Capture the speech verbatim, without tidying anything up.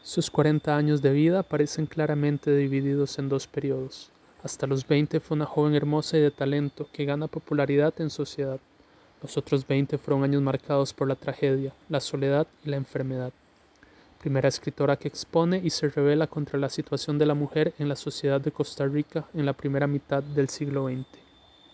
Sus cuarenta años de vida parecen claramente divididos en dos periodos. Hasta los veinte fue una joven hermosa y de talento que gana popularidad en sociedad. Los otros veinte fueron años marcados por la tragedia, la soledad y la enfermedad. Primera escritora que expone y se revela contra la situación de la mujer en la sociedad de Costa Rica en la primera mitad del siglo veinte.